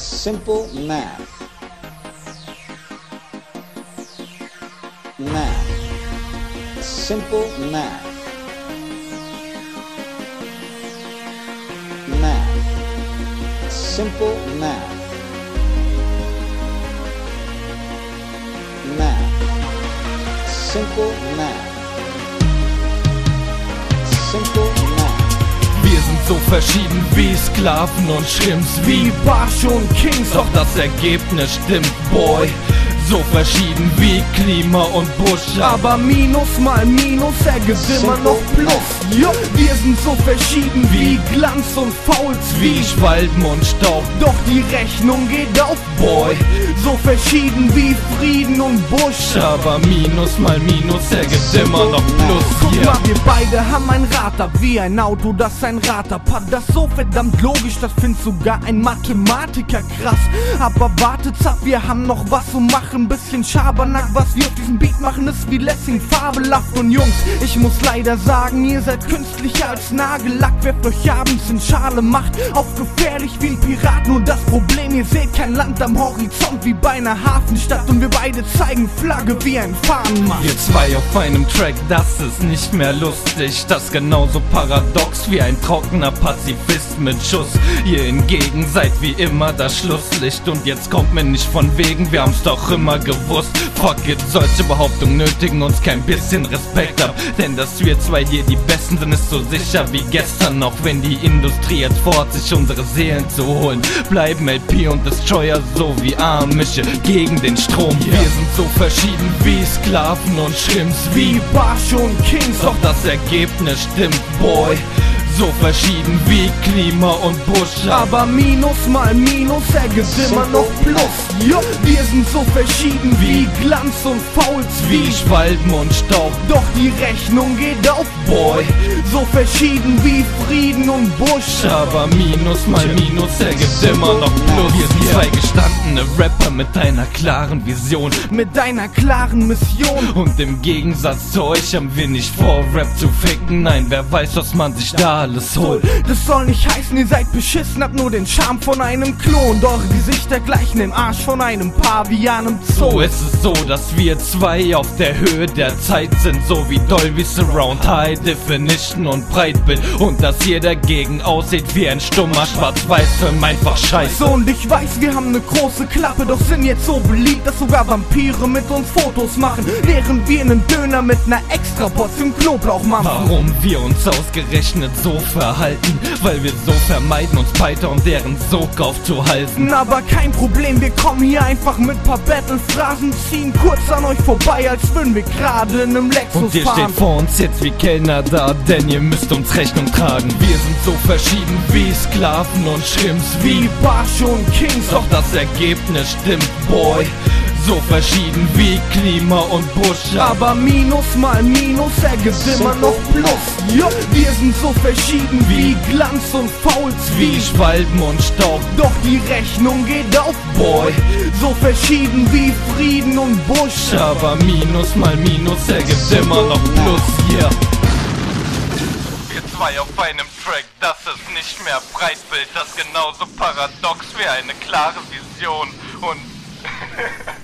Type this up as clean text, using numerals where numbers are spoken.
Simple math. Math. Simple math. Math. Simple math. Math. Simple math. Simple math. Wir sind so verschieden wie Sklaven und Shrimps, wie Barsch und Kings, doch das Ergebnis stimmt, boy. So verschieden wie Klima und Bush, aber Minus mal Minus ergibt immer noch Plus. Jo, wir sind so verschieden wie Glanz und Fouls, wie Schwalben und Staub, doch die Rechnung geht auf, boy. So verschieden wie Frieden und Bush, aber Minus mal Minus ergibt immer noch Plus. Guck mal, wir beide haben ein Rad ab, wie ein Auto, das ein Rad ab hat. Das so verdammt logisch, das findet sogar ein Mathematiker krass. Aber wartet ab, wir haben noch was zu machen. Bisschen Schabernack, was wir auf diesem Beat machen, ist wie Lessing fabelhaft. Und Jungs, ich muss leider sagen, ihr seid künstlicher als Nagellack. Werft euch abends in Schale, macht auf gefährlich wie ein Pirat. Nur das Problem, ihr seht kein Land am Horizont wie bei einer Hafenstadt. Und wir beide zeigen Flagge wie ein Fahnenmast. Wir zwei auf einem Track, das ist nicht mehr lustig. Das genauso paradox wie ein trockener Pazifist mit Schuss. Ihr hingegen seid wie immer das Schlusslicht. Und jetzt kommt mir nicht von wegen, wir haben's doch immer gewusst. Fuck it, solche Behauptungen nötigen uns kein bisschen Respekt ab. Denn dass wir zwei hier die Besten sind, ist so sicher wie gestern. Auch wenn die Industrie jetzt vorhat, sich unsere Seelen zu holen, bleiben LP und Destroyer so wie Amische gegen den Strom. Wir sind so verschieden wie Sklaven und Shrimps, wie Barsch und Kings, doch das Ergebnis stimmt, boy. So verschieden wie Klima und Bush, aber Minus mal Minus ergibt immer noch Plus. Jo, wir sind so verschieden wie Glanz und Fouls, wie Schwalben und Staub, doch die Rechnung geht auf, boy. So verschieden wie Frieden und Bush, aber Minus mal Minus ergibt immer noch Plus. Wir sind zwei gestandene Rapper mit einer klaren Vision, mit einer klaren Mission. Und im Gegensatz zu euch haben wir nicht vor, Rap zu ficken. Nein, wer weiß, was man sich da alles holt. Das soll nicht heißen, ihr seid beschissen, habt nur den Charme von einem Klon. Doch eure Gesichter gleichen dem Arsch von einem Pavian im Zoo. So ist es so, dass wir zwei auf der Höhe der Zeit sind, so wie Dolby Surround, High Definition und Breitbild. Und dass ihr dagegen aussieht wie ein stummer Schwarz-Weiß-Film, einfach scheiße. Und ich weiß, wir haben eine große Klappe, doch sind jetzt so beliebt, dass sogar Vampire mit uns Fotos machen, während wir einen Döner mit einer extra Portion Knoblauch machen. Warum wir uns ausgerechnet so verhalten? Weil wir so vermeiden, uns weiter und deren Sog aufzuhalten. Aber kein Problem, wir kommen hier einfach mit paar Battle-Phrasen, ziehen kurz an euch vorbei, als würden wir gerade in einem Lexus und ihr fahren. Steht vor uns jetzt wie Kellner da, denn ihr müsst uns Rechnung tragen. Wir sind so verschieden wie Sklaven und Shrimps, wie Barsch und Kings, doch das Ergebnis stimmt, boy. So verschieden wie Klima und Bush, aber Minus mal Minus ergibt immer noch Plus. Jo, wir sind so verschieden wie Glanz und Fouls, wie Schwalben und Staub, doch die Rechnung geht auf, boy. So verschieden wie Frieden und Bush, aber Minus mal Minus ergibt immer noch Plus, yeah. Wir zwei auf einem Track, das ist nicht mehr Breitbild, das genauso paradox wie eine klare Vision und